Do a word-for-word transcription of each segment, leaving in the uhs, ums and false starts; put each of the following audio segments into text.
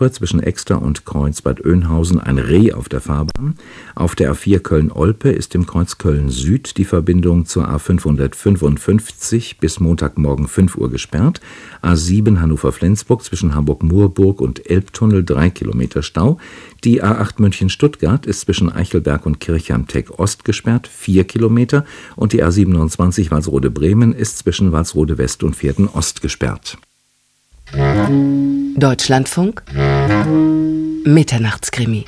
zwischen Exter und Kreuz-Bad Oeynhausen ein Reh auf der Fahrbahn. Auf der A vier Köln-Olpe ist im Kreuz Köln-Süd die Verbindung zur A fünfhundertfünfundfünfzig bis Montagmorgen fünf Uhr gesperrt. A sieben Hannover-Flensburg zwischen Hamburg-Moorburg und Elbtunnel drei Kilometer Stau. Die A acht München-Stuttgart ist zwischen Eichelberg und Kirchheim-Teck Ost gesperrt, vier Kilometer. Und die A siebenundzwanzig Walsrode-Bremen ist zwischen Walsrode West und Vierten Ost gesperrt. Deutschlandfunk Mitternachtskrimi.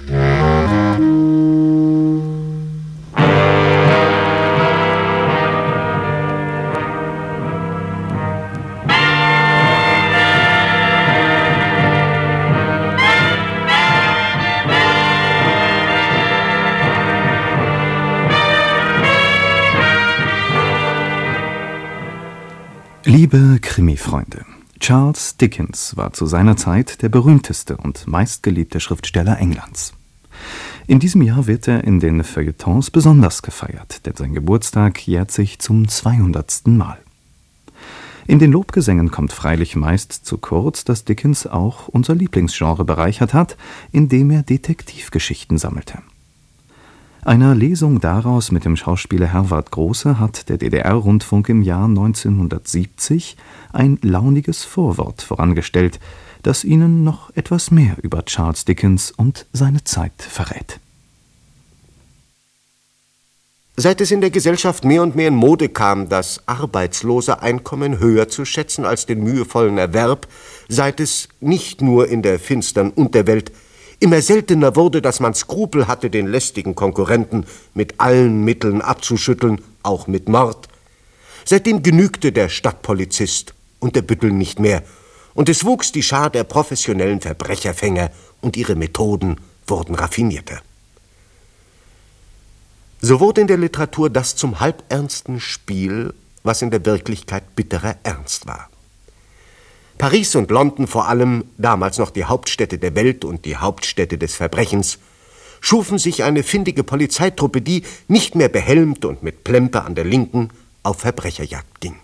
Liebe Krimi-Freunde, Charles Dickens war zu seiner Zeit der berühmteste und meistgeliebte Schriftsteller Englands. In diesem Jahr wird er in den Feuilletons besonders gefeiert, denn sein Geburtstag jährt sich zum zweihundertsten Mal. In den Lobgesängen kommt freilich meist zu kurz, dass Dickens auch unser Lieblingsgenre bereichert hat, indem er Detektivgeschichten sammelte. Einer Lesung daraus mit dem Schauspieler Herwart Große hat der D D R-Rundfunk im Jahr neunzehnhundertsiebzig ein launiges Vorwort vorangestellt, das Ihnen noch etwas mehr über Charles Dickens und seine Zeit verrät. Seit es in der Gesellschaft mehr und mehr in Mode kam, das arbeitslose Einkommen höher zu schätzen als den mühevollen Erwerb, seit es nicht nur in der finstern Unterwelt immer seltener wurde, dass man Skrupel hatte, den lästigen Konkurrenten mit allen Mitteln abzuschütteln, auch mit Mord. Seitdem genügte der Stadtpolizist und der Büttel nicht mehr, und es wuchs die Schar der professionellen Verbrecherfänger, und ihre Methoden wurden raffinierter. So wurde in der Literatur das zum halbernsten Spiel, was in der Wirklichkeit bitterer Ernst war. Paris und London vor allem, damals noch die Hauptstädte der Welt und die Hauptstädte des Verbrechens, schufen sich eine findige Polizeitruppe, die, nicht mehr behelmt und mit Plempe an der Linken, auf Verbrecherjagd ging.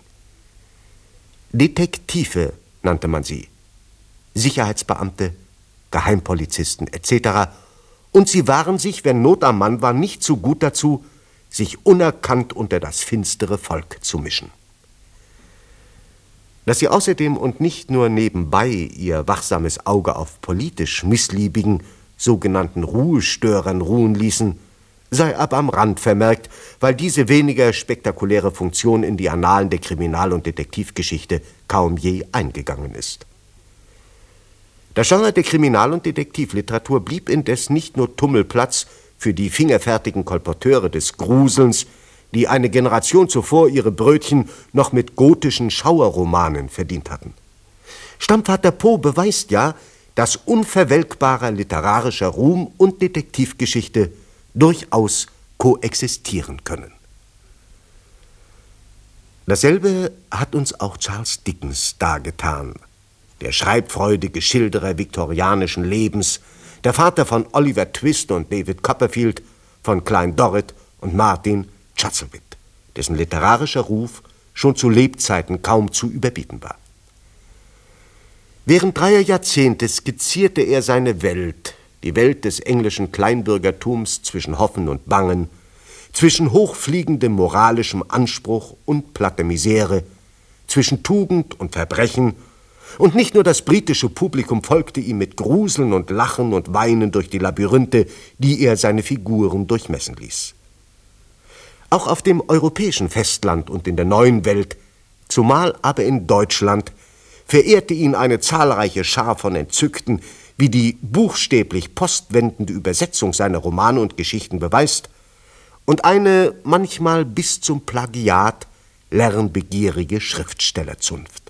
Detektive nannte man sie, Sicherheitsbeamte, Geheimpolizisten et cetera, und sie waren sich, wenn Not am Mann war, nicht so gut dazu, sich unerkannt unter das finstere Volk zu mischen. Dass sie außerdem und nicht nur nebenbei ihr wachsames Auge auf politisch missliebigen, sogenannten Ruhestörern ruhen ließen, sei aber am Rand vermerkt, weil diese weniger spektakuläre Funktion in die Annalen der Kriminal- und Detektivgeschichte kaum je eingegangen ist. Das Genre der Kriminal- und Detektivliteratur blieb indes nicht nur Tummelplatz für die fingerfertigen Kolporteure des Gruselns, die eine Generation zuvor ihre Brötchen noch mit gotischen Schauerromanen verdient hatten. Stammvater Poe beweist ja, dass unverwelkbarer literarischer Ruhm und Detektivgeschichte durchaus koexistieren können. Dasselbe hat uns auch Charles Dickens dargetan, der schreibfreudige Schilderer viktorianischen Lebens, der Vater von Oliver Twist und David Copperfield, von Klein Dorrit und Martin Chuzzlewit, dessen literarischer Ruf schon zu Lebzeiten kaum zu überbieten war. Während dreier Jahrzehnte skizzierte er seine Welt, die Welt des englischen Kleinbürgertums zwischen Hoffen und Bangen, zwischen hochfliegendem moralischem Anspruch und platter Misere, zwischen Tugend und Verbrechen, und nicht nur das britische Publikum folgte ihm mit Gruseln und Lachen und Weinen durch die Labyrinthe, die er seine Figuren durchmessen ließ. Auch auf dem europäischen Festland und in der neuen Welt, zumal aber in Deutschland, verehrte ihn eine zahlreiche Schar von Entzückten, wie die buchstäblich postwendende Übersetzung seiner Romane und Geschichten beweist, und eine manchmal bis zum Plagiat lernbegierige Schriftstellerzunft.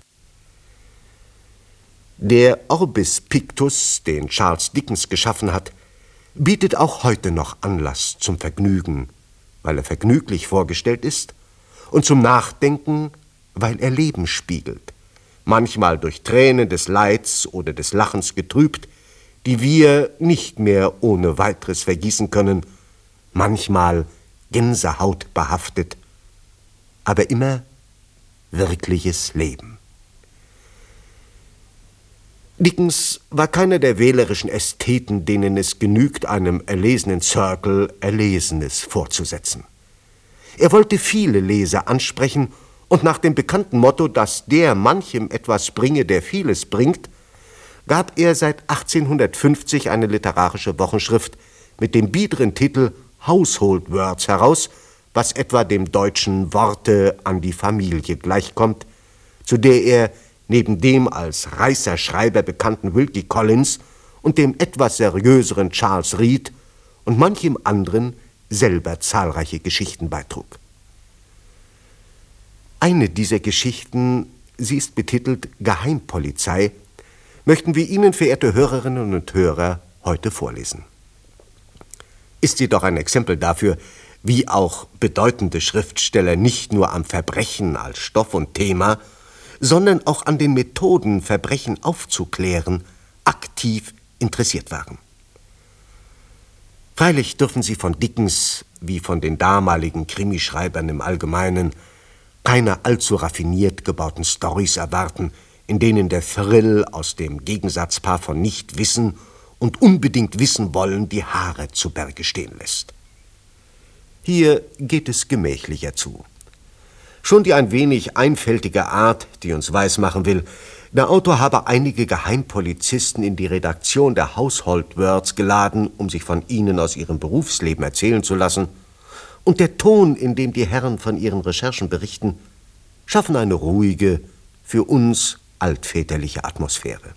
Der Orbis Pictus, den Charles Dickens geschaffen hat, bietet auch heute noch Anlass zum Vergnügen, weil er vergnüglich vorgestellt ist, und zum Nachdenken, weil er Leben spiegelt, manchmal durch Tränen des Leids oder des Lachens getrübt, die wir nicht mehr ohne weiteres vergießen können, manchmal Gänsehaut behaftet, aber immer wirkliches Leben. Dickens war keiner der wählerischen Ästheten, denen es genügt, einem erlesenen Circle Erlesenes vorzusetzen. Er wollte viele Leser ansprechen und nach dem bekannten Motto, dass der manchem etwas bringe, der vieles bringt, gab er seit achtzehnhundertfünfzig eine literarische Wochenschrift mit dem biederen Titel Household Words heraus, was etwa dem deutschen Worte an die Familie gleichkommt, zu der er neben dem als reißer Schreiber bekannten Wilkie Collins und dem etwas seriöseren Charles Reade und manchem anderen selber zahlreiche Geschichten beitrug. Eine dieser Geschichten, sie ist betitelt Geheimpolizei, möchten wir Ihnen, verehrte Hörerinnen und Hörer, heute vorlesen. Ist sie doch ein Exempel dafür, wie auch bedeutende Schriftsteller nicht nur am Verbrechen als Stoff und Thema, sondern auch an den Methoden, Verbrechen aufzuklären, aktiv interessiert waren. Freilich dürfen Sie von Dickens, wie von den damaligen Krimischreibern im Allgemeinen, keine allzu raffiniert gebauten Storys erwarten, in denen der Thrill aus dem Gegensatzpaar von Nichtwissen und unbedingt wissen wollen die Haare zu Berge stehen lässt. Hier geht es gemächlicher zu. Schon die ein wenig einfältige Art, die uns weismachen will, der Autor habe einige Geheimpolizisten in die Redaktion der Household Words geladen, um sich von ihnen aus ihrem Berufsleben erzählen zu lassen, und der Ton, in dem die Herren von ihren Recherchen berichten, schaffen eine ruhige, für uns altväterliche Atmosphäre.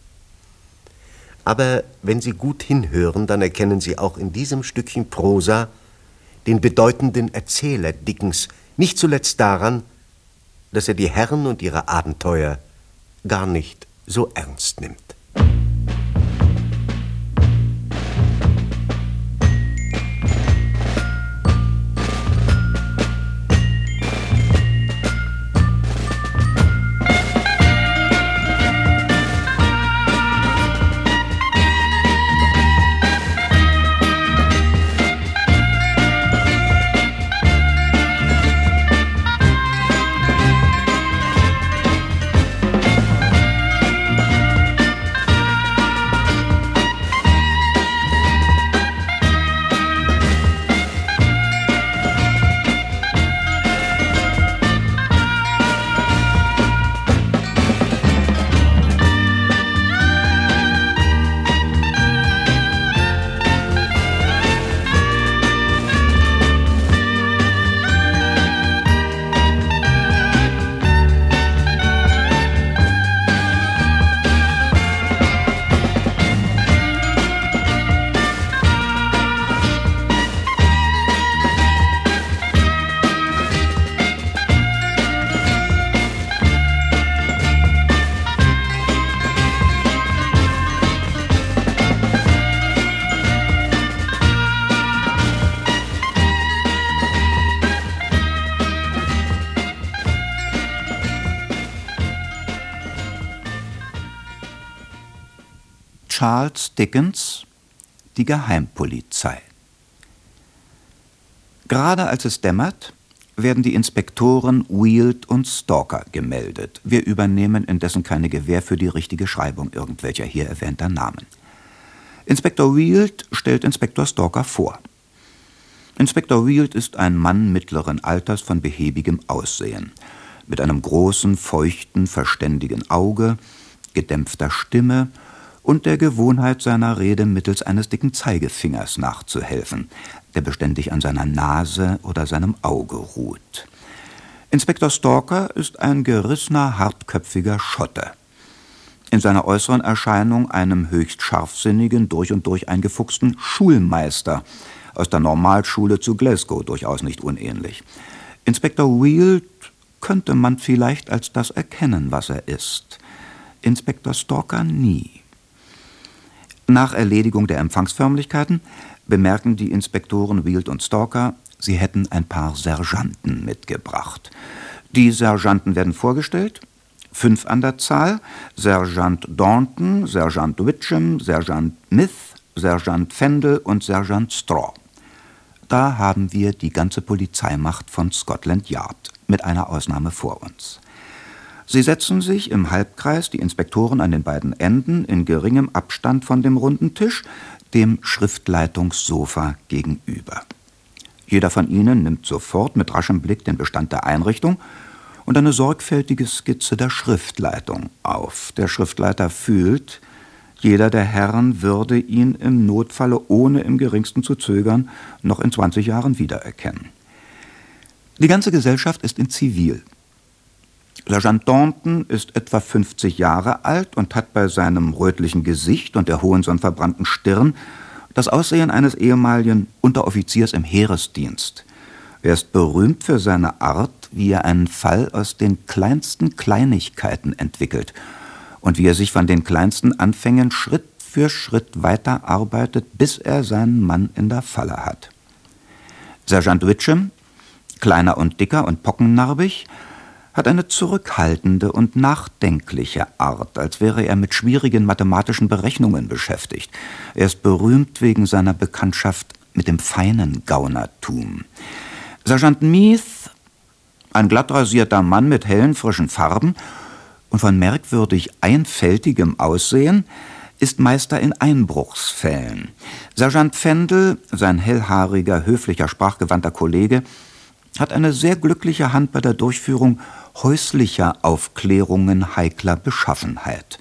Aber wenn Sie gut hinhören, dann erkennen Sie auch in diesem Stückchen Prosa den bedeutenden Erzähler Dickens, nicht zuletzt daran, dass er die Herren und ihre Abenteuer gar nicht so ernst nimmt. Charles Dickens, die Geheimpolizei. Gerade als es dämmert, werden die Inspektoren Weald und Stalker gemeldet. Wir übernehmen indessen keine Gewähr für die richtige Schreibung irgendwelcher hier erwähnter Namen. Inspektor Weald stellt Inspektor Stalker vor. Inspektor Weald ist ein Mann mittleren Alters von behäbigem Aussehen, mit einem großen, feuchten, verständigen Auge, gedämpfter Stimme und der Gewohnheit, seiner Rede mittels eines dicken Zeigefingers nachzuhelfen, der beständig an seiner Nase oder seinem Auge ruht. Inspektor Stalker ist ein gerissener, hartköpfiger Schotte. In seiner äußeren Erscheinung einem höchst scharfsinnigen, durch und durch eingefuchsten Schulmeister, aus der Normalschule zu Glasgow durchaus nicht unähnlich. Inspektor Weald könnte man vielleicht als das erkennen, was er ist. Inspektor Stalker nie. Nach Erledigung der Empfangsförmlichkeiten bemerken die Inspektoren Weald und Stalker, sie hätten ein paar Sergeanten mitgebracht. Die Sergeanten werden vorgestellt, fünf an der Zahl: Sergeant Daunton, Sergeant Witcham, Sergeant Myth, Sergeant Fendel und Sergeant Straw. Da haben wir die ganze Polizeimacht von Scotland Yard, mit einer Ausnahme vor uns. Sie setzen sich im Halbkreis, die Inspektoren an den beiden Enden, in geringem Abstand von dem runden Tisch, dem Schriftleitungssofa gegenüber. Jeder von ihnen nimmt sofort mit raschem Blick den Bestand der Einrichtung und eine sorgfältige Skizze der Schriftleitung auf. Der Schriftleiter fühlt, jeder der Herren würde ihn im Notfalle, ohne im geringsten zu zögern, noch in zwanzig Jahren wiedererkennen. Die ganze Gesellschaft ist in Zivil. Sergeant Thornton ist etwa fünfzig Jahre alt und hat bei seinem rötlichen Gesicht und der hohen sonnverbrannten Stirn das Aussehen eines ehemaligen Unteroffiziers im Heeresdienst. Er ist berühmt für seine Art, wie er einen Fall aus den kleinsten Kleinigkeiten entwickelt und wie er sich von den kleinsten Anfängen Schritt für Schritt weiterarbeitet, bis er seinen Mann in der Falle hat. Sergeant Witchem, kleiner und dicker und pockennarbig, hat eine zurückhaltende und nachdenkliche Art, als wäre er mit schwierigen mathematischen Berechnungen beschäftigt. Er ist berühmt wegen seiner Bekanntschaft mit dem feinen Gaunertum. Sergeant Meath, ein glattrasierter Mann mit hellen, frischen Farben und von merkwürdig einfältigem Aussehen, ist Meister in Einbruchsfällen. Sergeant Fendel, sein hellhaariger, höflicher, sprachgewandter Kollege, hat eine sehr glückliche Hand bei der Durchführung häuslicher Aufklärungen heikler Beschaffenheit.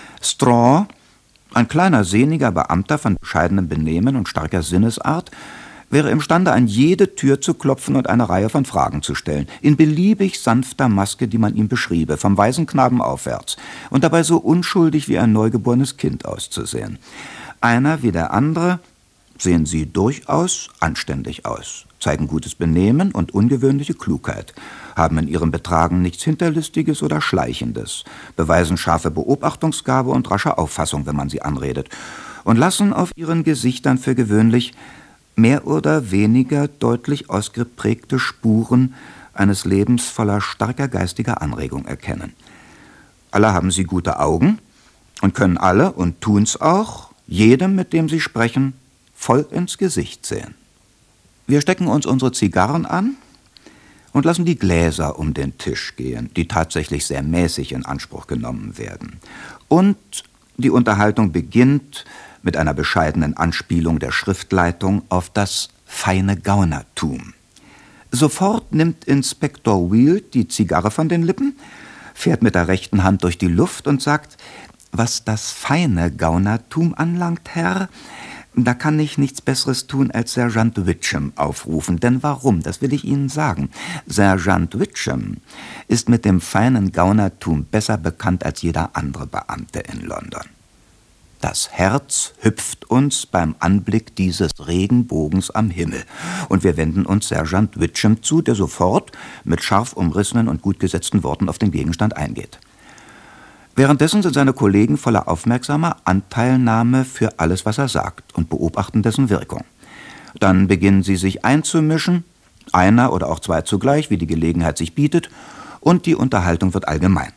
Straw, ein kleiner, sehniger Beamter von bescheidenem Benehmen und starker Sinnesart, wäre imstande, an jede Tür zu klopfen und eine Reihe von Fragen zu stellen, in beliebig sanfter Maske, die man ihm beschriebe, vom Waisenknaben aufwärts, und dabei so unschuldig wie ein neugeborenes Kind auszusehen. Einer wie der andere sehen sie durchaus anständig aus, zeigen gutes Benehmen und ungewöhnliche Klugheit, haben in ihrem Betragen nichts Hinterlistiges oder Schleichendes, beweisen scharfe Beobachtungsgabe und rasche Auffassung, wenn man sie anredet, und lassen auf ihren Gesichtern für gewöhnlich mehr oder weniger deutlich ausgeprägte Spuren eines Lebens voller starker geistiger Anregung erkennen. Alle haben sie gute Augen und können alle, und tun's auch, jedem, mit dem sie sprechen, voll ins Gesicht sehen. Wir stecken uns unsere Zigarren an und lassen die Gläser um den Tisch gehen, die tatsächlich sehr mäßig in Anspruch genommen werden. Und die Unterhaltung beginnt mit einer bescheidenen Anspielung der Schriftleitung auf das feine Gaunertum. Sofort nimmt Inspektor Wield die Zigarre von den Lippen, fährt mit der rechten Hand durch die Luft und sagt: »Was das feine Gaunertum anlangt, Herr, da kann ich nichts Besseres tun, als Sergeant Witchem aufrufen. Denn warum? Das will ich Ihnen sagen. Sergeant Witchem ist mit dem feinen Gaunertum besser bekannt als jeder andere Beamte in London. Das Herz hüpft uns beim Anblick dieses Regenbogens am Himmel, und wir wenden uns Sergeant Witchem zu, der sofort mit scharf umrissenen und gut gesetzten Worten auf den Gegenstand eingeht. Währenddessen sind seine Kollegen voller aufmerksamer Anteilnahme für alles, was er sagt, und beobachten dessen Wirkung. Dann beginnen sie sich einzumischen, einer oder auch zwei zugleich, wie die Gelegenheit sich bietet, und die Unterhaltung wird allgemein.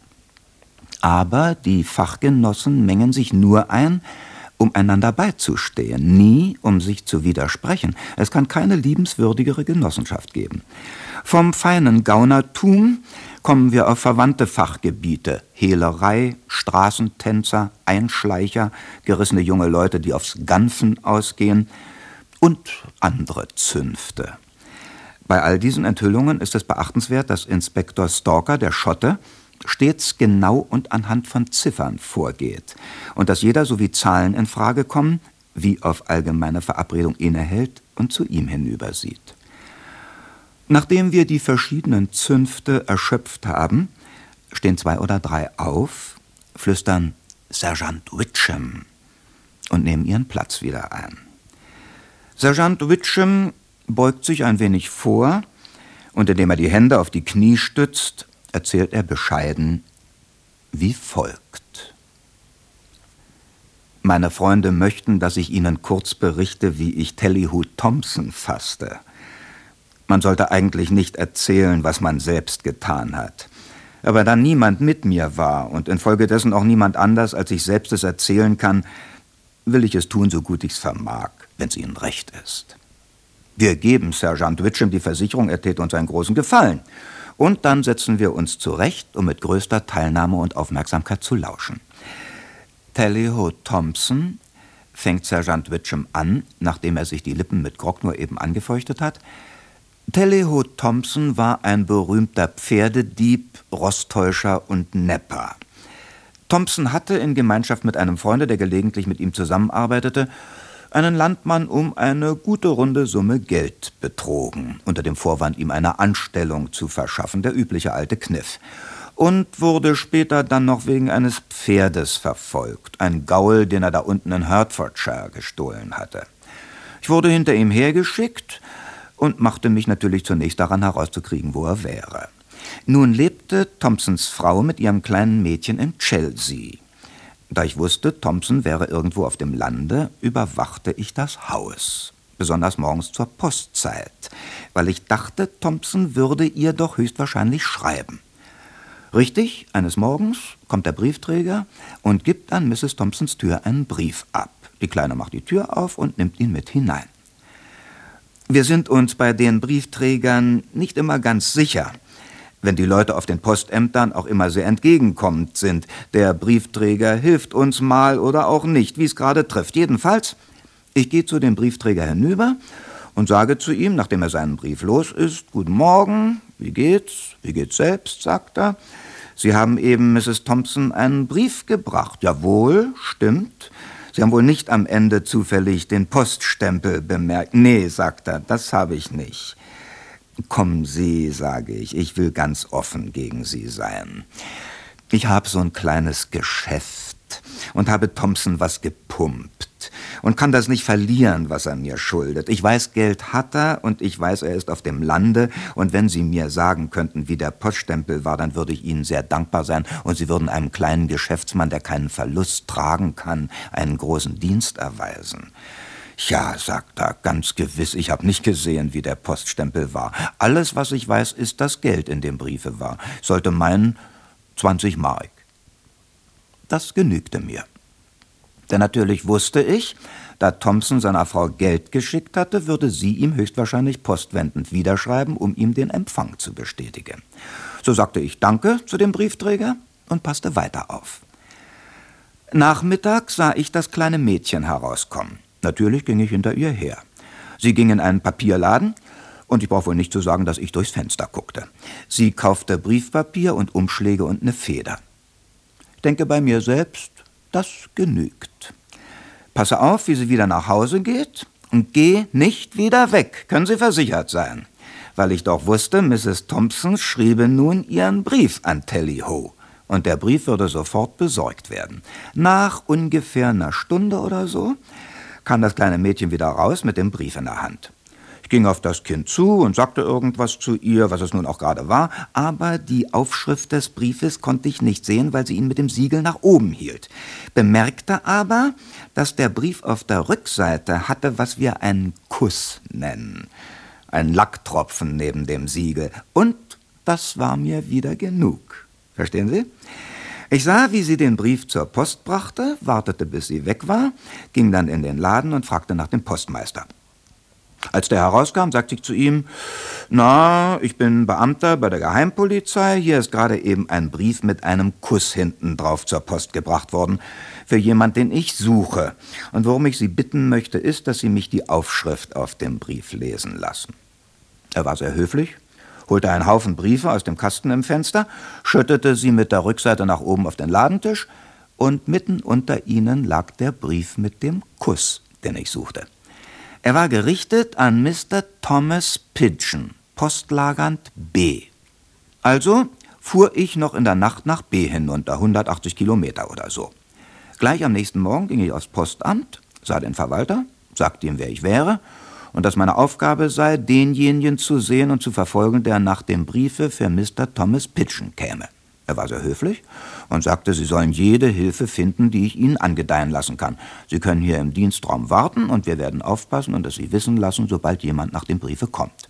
Aber die Fachgenossen mengen sich nur ein, um einander beizustehen, nie um sich zu widersprechen. Es kann keine liebenswürdigere Genossenschaft geben. Vom feinen Gaunertum kommen wir auf verwandte Fachgebiete: Hehlerei, Straßentänzer, Einschleicher, gerissene junge Leute, die aufs Ganfen ausgehen, und andere Zünfte. Bei all diesen Enthüllungen ist es beachtenswert, dass Inspektor Stalker, der Schotte, stets genau und anhand von Ziffern vorgeht und dass jeder sowie Zahlen in Frage kommen, wie auf allgemeine Verabredung innehält und zu ihm hinübersieht. Nachdem wir die verschiedenen Zünfte erschöpft haben, stehen zwei oder drei auf, flüstern Sergeant Witchem und nehmen ihren Platz wieder ein. Sergeant Witchem beugt sich ein wenig vor und indem er die Hände auf die Knie stützt, erzählt er bescheiden wie folgt. Meine Freunde möchten, dass ich Ihnen kurz berichte, wie ich Tellyhoo Thompson fasste. Man sollte eigentlich nicht erzählen, was man selbst getan hat. Aber da niemand mit mir war und infolgedessen auch niemand anders, als ich selbst es erzählen kann, will ich es tun, so gut ich's vermag, wenn's Ihnen recht ist. Wir geben Sergeant Witchem die Versicherung, er täte uns einen großen Gefallen. Und dann setzen wir uns zurecht, um mit größter Teilnahme und Aufmerksamkeit zu lauschen. Tally-Ho Thompson, fängt Sergeant Witchem an, nachdem er sich die Lippen mit Grog nur eben angefeuchtet hat. Tally-Ho Thompson war ein berühmter Pferdedieb, Rosttäuscher und Nepper. Thompson hatte in Gemeinschaft mit einem Freunde, der gelegentlich mit ihm zusammenarbeitete, einen Landmann um eine gute runde Summe Geld betrogen, unter dem Vorwand, ihm eine Anstellung zu verschaffen, der übliche alte Kniff. Und wurde später dann noch wegen eines Pferdes verfolgt, ein Gaul, den er da unten in Hertfordshire gestohlen hatte. Ich wurde hinter ihm hergeschickt und machte mich natürlich zunächst daran herauszukriegen, wo er wäre. Nun lebte Thompsons Frau mit ihrem kleinen Mädchen in Chelsea. Da ich wusste, Thompson wäre irgendwo auf dem Lande, überwachte ich das Haus, besonders morgens zur Postzeit, weil ich dachte, Thompson würde ihr doch höchstwahrscheinlich schreiben. Richtig, eines Morgens kommt der Briefträger und gibt an Misses Thompsons Tür einen Brief ab. Die Kleine macht die Tür auf und nimmt ihn mit hinein. Wir sind uns bei den Briefträgern nicht immer ganz sicher, wenn die Leute auf den Postämtern auch immer sehr entgegenkommend sind. Der Briefträger hilft uns mal oder auch nicht, wie es gerade trifft. Jedenfalls, ich gehe zu dem Briefträger hinüber und sage zu ihm, nachdem er seinen Brief los ist, »Guten Morgen, wie geht's? Wie geht's selbst?« sagt er. »Sie haben eben Misses Thompson einen Brief gebracht.« »Jawohl, stimmt. Sie haben wohl nicht am Ende zufällig den Poststempel bemerkt.« »Nee«, sagt er, »das habe ich nicht.« »Kommen Sie«, sage ich, »ich will ganz offen gegen Sie sein. Ich habe so ein kleines Geschäft und habe Thompson was gepumpt und kann das nicht verlieren, was er mir schuldet. Ich weiß, Geld hat er und ich weiß, er ist auf dem Lande, und wenn Sie mir sagen könnten, wie der Poststempel war, dann würde ich Ihnen sehr dankbar sein und Sie würden einem kleinen Geschäftsmann, der keinen Verlust tragen kann, einen großen Dienst erweisen.« »Ja«, sagt er, »ganz gewiss, ich habe nicht gesehen, wie der Poststempel war. Alles, was ich weiß, ist, dass Geld in dem Briefe war. Ich sollte meinen, zwanzig Mark. Das genügte mir. Denn natürlich wusste ich, da Thompson seiner Frau Geld geschickt hatte, würde sie ihm höchstwahrscheinlich postwendend wiederschreiben, um ihm den Empfang zu bestätigen. So sagte ich Danke zu dem Briefträger und passte weiter auf. Nachmittags sah ich das kleine Mädchen herauskommen. Natürlich ging ich hinter ihr her. Sie ging in einen Papierladen, und ich brauche wohl nicht zu sagen, dass ich durchs Fenster guckte. Sie kaufte Briefpapier und Umschläge und eine Feder. Ich denke bei mir selbst, das genügt. Passe auf, wie sie wieder nach Hause geht, und geh nicht wieder weg, können Sie versichert sein. Weil ich doch wusste, Misses Thompson schriebe nun ihren Brief an Tally-Ho. Und der Brief würde sofort besorgt werden. Nach ungefähr einer Stunde oder so kam das kleine Mädchen wieder raus mit dem Brief in der Hand. Ich ging auf das Kind zu und sagte irgendwas zu ihr, was es nun auch gerade war, aber die Aufschrift des Briefes konnte ich nicht sehen, weil sie ihn mit dem Siegel nach oben hielt. Bemerkte aber, dass der Brief auf der Rückseite hatte, was wir einen Kuss nennen. Ein Lacktropfen neben dem Siegel. Und das war mir wieder genug. Verstehen Sie? Ich sah, wie sie den Brief zur Post brachte, wartete, bis sie weg war, ging dann in den Laden und fragte nach dem Postmeister. Als der herauskam, sagte ich zu ihm, »Na, ich bin Beamter bei der Geheimpolizei. Hier ist gerade eben ein Brief mit einem Kuss hinten drauf zur Post gebracht worden, für jemand, den ich suche. Und worum ich Sie bitten möchte, ist, dass Sie mich die Aufschrift auf dem Brief lesen lassen.« Er war sehr höflich, holte einen Haufen Briefe aus dem Kasten im Fenster, schüttete sie mit der Rückseite nach oben auf den Ladentisch, und mitten unter ihnen lag der Brief mit dem Kuss, den ich suchte. Er war gerichtet an Mister Thomas Pidgeon, Postlagernd B. Also fuhr ich noch in der Nacht nach B hinunter, hundertachtzig Kilometer oder so. Gleich am nächsten Morgen ging ich aufs Postamt, sah den Verwalter, sagte ihm, wer ich wäre, und dass meine Aufgabe sei, denjenigen zu sehen und zu verfolgen, der nach dem Briefe für Mister Thomas Pidgeon käme. Er war sehr höflich und sagte, Sie sollen jede Hilfe finden, die ich Ihnen angedeihen lassen kann. Sie können hier im Dienstraum warten und wir werden aufpassen und es Sie wissen lassen, sobald jemand nach dem Briefe kommt.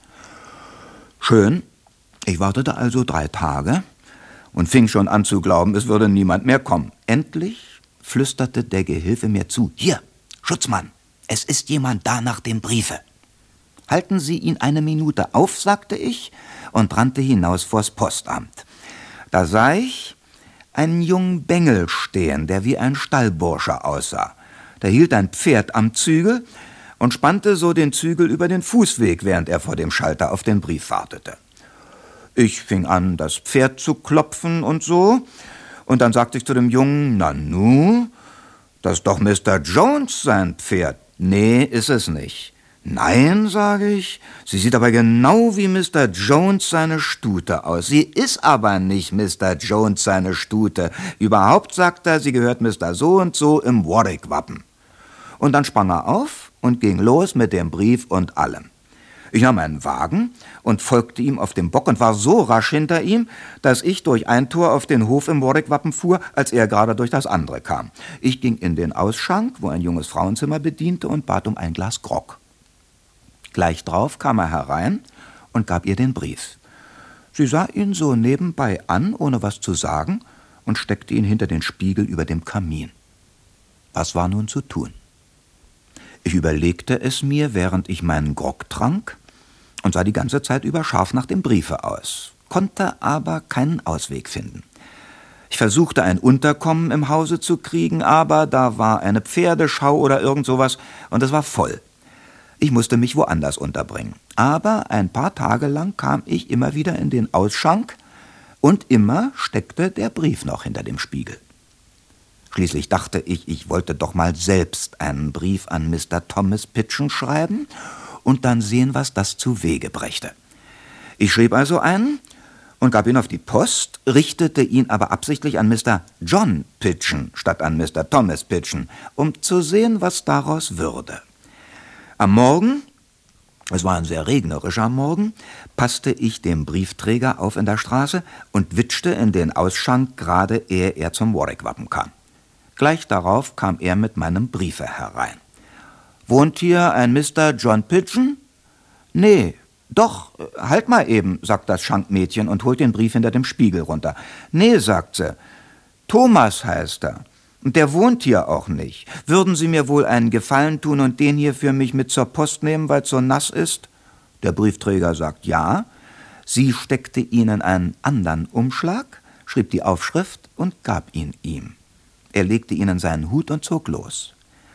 Schön. Ich wartete also drei Tage und fing schon an zu glauben, es würde niemand mehr kommen. Endlich flüsterte der Gehilfe mir zu, »Hier, Schutzmann, es ist jemand da nach dem Briefe.« »Halten Sie ihn eine Minute auf«, sagte ich und rannte hinaus vors Postamt. Da sah ich einen jungen Bengel stehen, der wie ein Stallbursche aussah. Der hielt ein Pferd am Zügel und spannte so den Zügel über den Fußweg, während er vor dem Schalter auf den Brief wartete. Ich fing an, das Pferd zu klopfen und so, und dann sagte ich zu dem Jungen, »Na nu, das ist doch Mister Jones sein Pferd.« »Nee, ist es nicht.« »Nein«, sage ich, »sie sieht aber genau wie Mister Jones seine Stute aus. Sie ist aber nicht Mister Jones seine Stute. Überhaupt, sagt er, sie gehört Mister So und so im Warwick-Wappen.« Und dann sprang er auf und ging los mit dem Brief und allem. Ich nahm einen Wagen und folgte ihm auf dem Bock und war so rasch hinter ihm, dass ich durch ein Tor auf den Hof im Warwick-Wappen fuhr, als er gerade durch das andere kam. Ich ging in den Ausschank, wo ein junges Frauenzimmer bediente, und bat um ein Glas Grog. Gleich drauf kam er herein und gab ihr den Brief. Sie sah ihn so nebenbei an, ohne was zu sagen, und steckte ihn hinter den Spiegel über dem Kamin. Was war nun zu tun? Ich überlegte es mir, während ich meinen Grog trank, und sah die ganze Zeit über scharf nach dem Briefe aus, konnte aber keinen Ausweg finden. Ich versuchte, ein Unterkommen im Hause zu kriegen, aber da war eine Pferdeschau oder irgend sowas, und es war voll. Ich musste mich woanders unterbringen. Aber ein paar Tage lang kam ich immer wieder in den Ausschank, und immer steckte der Brief noch hinter dem Spiegel. Schließlich dachte ich, ich wollte doch mal selbst einen Brief an Mister Thomas Pidgeon schreiben und dann sehen, was das zu Wege brächte. Ich schrieb also einen und gab ihn auf die Post, richtete ihn aber absichtlich an Mister John Pidgeon statt an Mister Thomas Pidgeon, um zu sehen, was daraus würde. Am Morgen, es war ein sehr regnerischer Morgen, passte ich dem Briefträger auf in der Straße und witschte in den Ausschank, gerade ehe er zum Warwick-Wappen kam. Gleich darauf kam er mit meinem Briefe herein. »Wohnt hier ein Mister John Pidgeon?« »Nee, doch, halt mal eben«, sagt das Schankmädchen und holt den Brief hinter dem Spiegel runter. »Nee«, sagt sie, »Thomas heißt er. Und der wohnt hier auch nicht. Würden Sie mir wohl einen Gefallen tun und den hier für mich mit zur Post nehmen, weil es so nass ist?« Der Briefträger sagt ja. Sie steckte ihn in einen anderen Umschlag, schrieb die Aufschrift und gab ihn ihm. Er legte ihn in seinen Hut und zog los.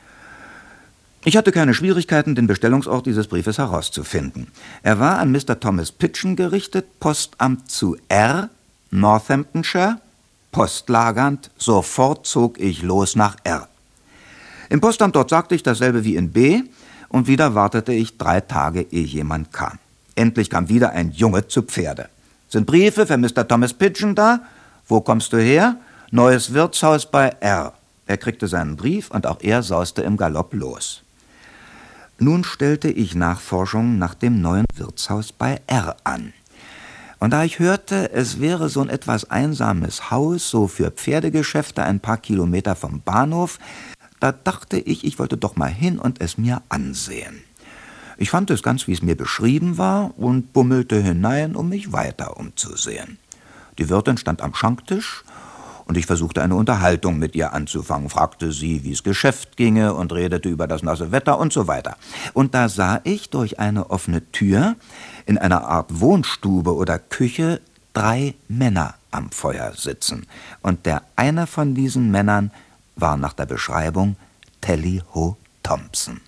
Ich hatte keine Schwierigkeiten, den Bestellungsort dieses Briefes herauszufinden. Er war an Mister Thomas Pidgeon gerichtet, Postamt zu R, Northamptonshire, postlagernd, sofort zog ich los nach R. Im Postamt dort sagte ich dasselbe wie in B, und wieder wartete ich drei Tage, ehe jemand kam. Endlich kam wieder ein Junge zu Pferde. »Sind Briefe für Mister Thomas Pidgeon da? Wo kommst du her?« »Neues Wirtshaus bei R.« Er kriegte seinen Brief, und auch er sauste im Galopp los. Nun stellte ich Nachforschungen nach dem neuen Wirtshaus bei R an. Und da ich hörte, es wäre so ein etwas einsames Haus, so für Pferdegeschäfte ein paar Kilometer vom Bahnhof, da dachte ich, ich wollte doch mal hin und es mir ansehen. Ich fand es ganz, wie es mir beschrieben war, und bummelte hinein, um mich weiter umzusehen. Die Wirtin stand am Schanktisch, und ich versuchte eine Unterhaltung mit ihr anzufangen, fragte sie, wie es Geschäft ginge, und redete über das nasse Wetter und so weiter. Und da sah ich durch eine offene Tür in einer Art Wohnstube oder Küche drei Männer am Feuer sitzen. Und der eine von diesen Männern war nach der Beschreibung Tally Ho Thompson.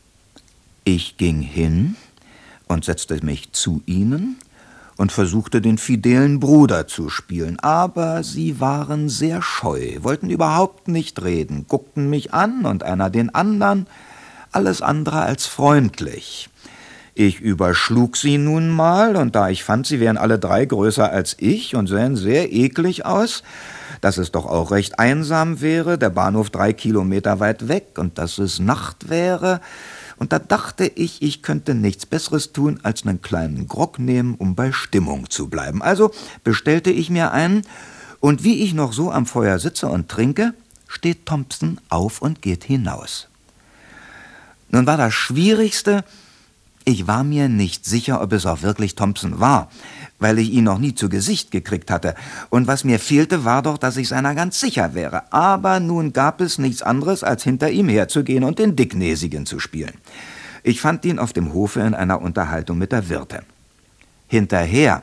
Ich ging hin und setzte mich zu ihnen und versuchte, den fidelen Bruder zu spielen. Aber sie waren sehr scheu, wollten überhaupt nicht reden, guckten mich an und einer den anderen, alles andere als freundlich. Ich überschlug sie nun mal, und da ich fand, sie wären alle drei größer als ich und sähen sehr eklig aus, dass es doch auch recht einsam wäre, der Bahnhof drei Kilometer weit weg, und dass es Nacht wäre, und da dachte ich, ich könnte nichts Besseres tun, als einen kleinen Grog nehmen, um bei Stimmung zu bleiben. Also bestellte ich mir einen, und wie ich noch so am Feuer sitze und trinke, steht Thompson auf und geht hinaus. Nun war das Schwierigste, ich war mir nicht sicher, ob es auch wirklich Thompson war, weil ich ihn noch nie zu Gesicht gekriegt hatte. Und was mir fehlte, war doch, dass ich seiner ganz sicher wäre. Aber nun gab es nichts anderes, als hinter ihm herzugehen und den Dicknäsigen zu spielen. Ich fand ihn auf dem Hofe in einer Unterhaltung mit der Wirtin. Hinterher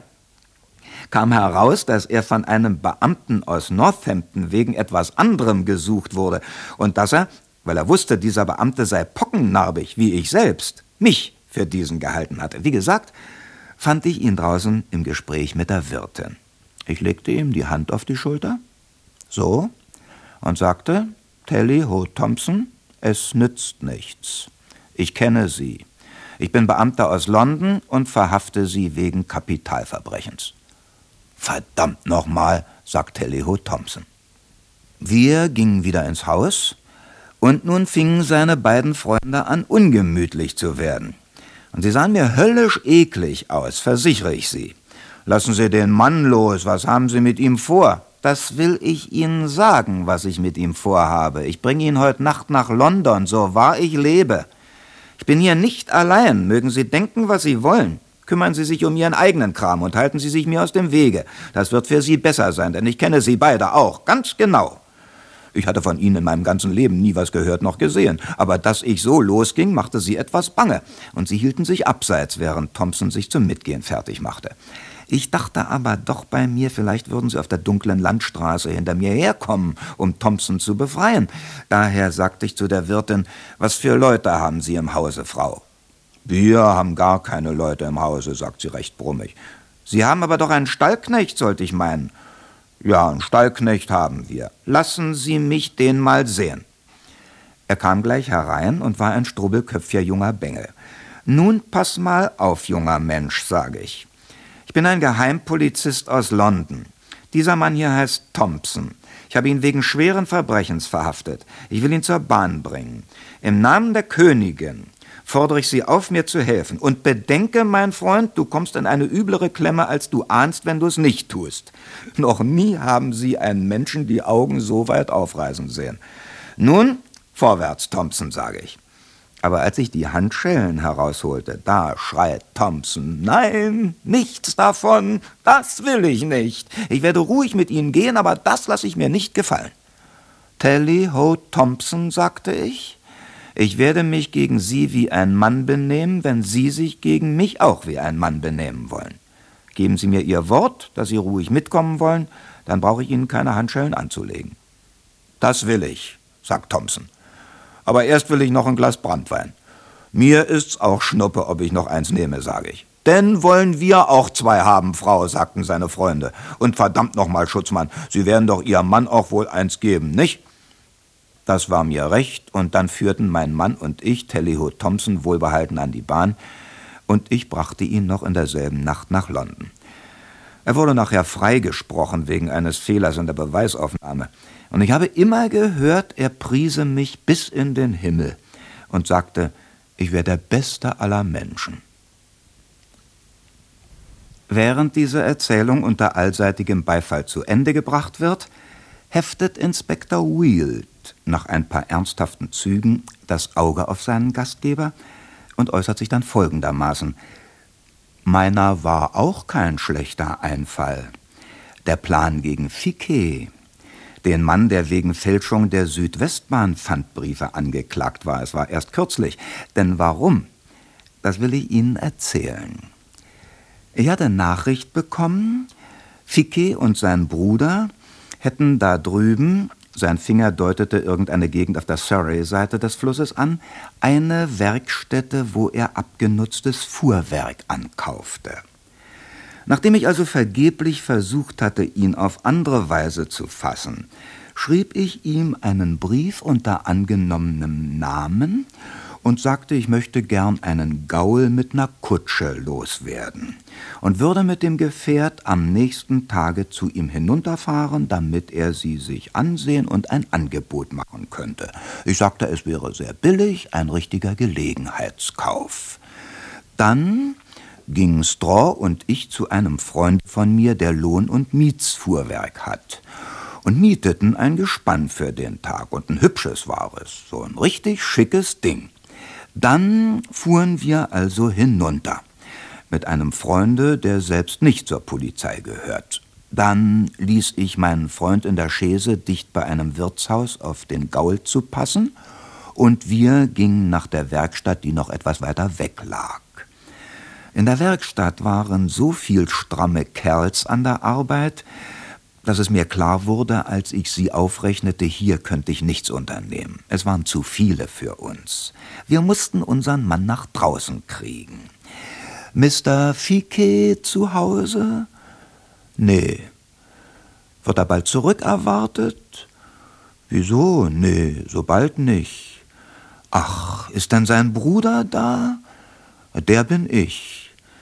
kam heraus, dass er von einem Beamten aus Northampton wegen etwas anderem gesucht wurde und dass er, weil er wusste, dieser Beamte sei pockennarbig, wie ich selbst, mich für diesen gehalten hatte. Wie gesagt, fand ich ihn draußen im Gespräch mit der Wirtin. Ich legte ihm die Hand auf die Schulter, so, und sagte, Tally Ho Thompson, es nützt nichts. Ich kenne Sie. Ich bin Beamter aus London und verhafte Sie wegen Kapitalverbrechens. Verdammt nochmal, sagt Tally Ho Thompson. Wir gingen wieder ins Haus und nun fingen seine beiden Freunde an, ungemütlich zu werden. Und sie sahen mir höllisch eklig aus, versichere ich Sie. Lassen Sie den Mann los, was haben Sie mit ihm vor? Das will ich Ihnen sagen, was ich mit ihm vorhabe. Ich bringe ihn heute Nacht nach London, so wahr ich lebe. Ich bin hier nicht allein, mögen Sie denken, was Sie wollen. Kümmern Sie sich um Ihren eigenen Kram und halten Sie sich mir aus dem Wege. Das wird für Sie besser sein, denn ich kenne Sie beide auch, ganz genau. Ich hatte von Ihnen in meinem ganzen Leben nie was gehört noch gesehen. Aber dass ich so losging, machte Sie etwas bange. Und Sie hielten sich abseits, während Thompson sich zum Mitgehen fertig machte. Ich dachte aber doch bei mir, vielleicht würden Sie auf der dunklen Landstraße hinter mir herkommen, um Thompson zu befreien. Daher sagte ich zu der Wirtin, was für Leute haben Sie im Hause, Frau? Wir haben gar keine Leute im Hause, sagt sie recht brummig. Sie haben aber doch einen Stallknecht, sollte ich meinen. Ja, einen Stallknecht haben wir. Lassen Sie mich den mal sehen. Er kam gleich herein und war ein strubbelköpfiger junger Bengel. Nun pass mal auf, junger Mensch, sage ich. Ich bin ein Geheimpolizist aus London. Dieser Mann hier heißt Thompson. Ich habe ihn wegen schweren Verbrechens verhaftet. Ich will ihn zur Bahn bringen. Im Namen der Königin fordere ich Sie auf, mir zu helfen. Und bedenke, mein Freund, du kommst in eine üblere Klemme, als du ahnst, wenn du es nicht tust. Noch nie haben Sie einen Menschen die Augen so weit aufreißen sehen. Nun, vorwärts, Thompson, sage ich. Aber als ich die Handschellen herausholte, da schreit Thompson, nein, nichts davon, das will ich nicht. Ich werde ruhig mit Ihnen gehen, aber das lasse ich mir nicht gefallen. Tally Ho Thompson, sagte ich, ich werde mich gegen Sie wie ein Mann benehmen, wenn Sie sich gegen mich auch wie ein Mann benehmen wollen. Geben Sie mir Ihr Wort, dass Sie ruhig mitkommen wollen, dann brauche ich Ihnen keine Handschellen anzulegen. Das will ich, sagt Thompson. Aber erst will ich noch ein Glas Branntwein. Mir ist's auch Schnuppe, ob ich noch eins nehme, sage ich. Denn wollen wir auch zwei haben, Frau, sagten seine Freunde. Und verdammt nochmal, Schutzmann, Sie werden doch Ihrem Mann auch wohl eins geben, nicht? Das war mir recht, und dann führten mein Mann und ich Tally Ho Thompson wohlbehalten an die Bahn, und ich brachte ihn noch in derselben Nacht nach London. Er wurde nachher freigesprochen wegen eines Fehlers in der Beweisaufnahme, und ich habe immer gehört, er priese mich bis in den Himmel und sagte, ich wäre der Beste aller Menschen. Während diese Erzählung unter allseitigem Beifall zu Ende gebracht wird, heftet Inspektor Wield nach ein paar ernsthaften Zügen das Auge auf seinen Gastgeber und äußert sich dann folgendermaßen. Meiner war auch kein schlechter Einfall. Der Plan gegen Ficke, den Mann, der wegen Fälschung der Südwestbahn-Pfandbriefe angeklagt war. Es war erst kürzlich. Denn warum? Das will ich Ihnen erzählen. Ich hatte Nachricht bekommen, Ficke und sein Bruder hätten da drüben, sein Finger deutete irgendeine Gegend auf der Surrey-Seite des Flusses an, eine Werkstätte, wo er abgenutztes Fuhrwerk ankaufte. Nachdem ich also vergeblich versucht hatte, ihn auf andere Weise zu fassen, schrieb ich ihm einen Brief unter angenommenem Namen und sagte, ich möchte gern einen Gaul mit ner Kutsche loswerden und würde mit dem Gefährt am nächsten Tage zu ihm hinunterfahren, damit er sie sich ansehen und ein Angebot machen könnte. Ich sagte, es wäre sehr billig, ein richtiger Gelegenheitskauf. Dann gingen Straw und ich zu einem Freund von mir, der Lohn- und Mietsfuhrwerk hat, und mieteten ein Gespann für den Tag, und ein hübsches war es, so ein richtig schickes Ding. Dann fuhren wir also hinunter, mit einem Freunde, der selbst nicht zur Polizei gehört. Dann ließ ich meinen Freund in der Chaise dicht bei einem Wirtshaus auf den Gaul zu passen und wir gingen nach der Werkstatt, die noch etwas weiter weg lag. In der Werkstatt waren so viel stramme Kerls an der Arbeit, dass es mir klar wurde, als ich sie aufrechnete, hier könnte ich nichts unternehmen. Es waren zu viele für uns. Wir mussten unseren Mann nach draußen kriegen. Mister Fieke zu Hause? Nee. Wird er bald zurückerwartet? Wieso? Nee, so bald nicht. Ach, ist denn sein Bruder da? Der bin ich.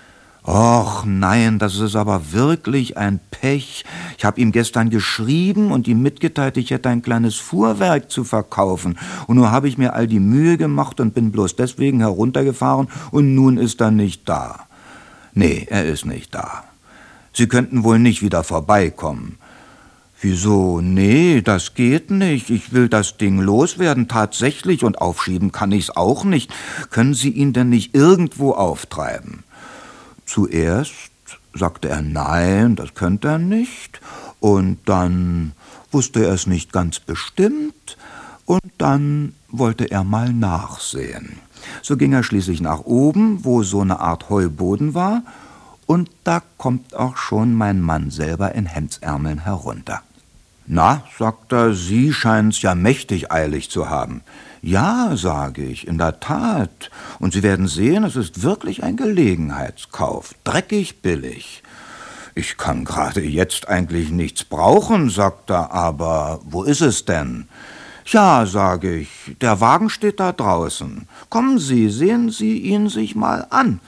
Och, nein, das ist aber wirklich ein Pech. Ich habe ihm gestern geschrieben und ihm mitgeteilt, ich hätte ein kleines Fuhrwerk zu verkaufen. Und nur habe ich mir all die Mühe gemacht und bin bloß deswegen heruntergefahren und nun ist er nicht da. Nee, er ist nicht da. Sie könnten wohl nicht wieder vorbeikommen. Wieso? Nee, das geht nicht. Ich will das Ding loswerden, tatsächlich, und aufschieben kann ich's auch nicht. Können Sie ihn denn nicht irgendwo auftreiben? Zuerst sagte er nein, das könnte er nicht, und dann wusste er es nicht ganz bestimmt, und dann wollte er mal nachsehen. So ging er schließlich nach oben, wo so eine Art Heuboden war, und da kommt auch schon mein Mann selber in Hemdsärmeln herunter. »Na«, sagt er, »Sie scheinen's ja mächtig eilig zu haben.« »Ja«, sage ich, »in der Tat. Und Sie werden sehen, es ist wirklich ein Gelegenheitskauf. Dreckig billig.« »Ich kann gerade jetzt eigentlich nichts brauchen«, sagt er, »aber wo ist es denn?« »Ja«, sage ich, »der Wagen steht da draußen. Kommen Sie, sehen Sie ihn sich mal an.«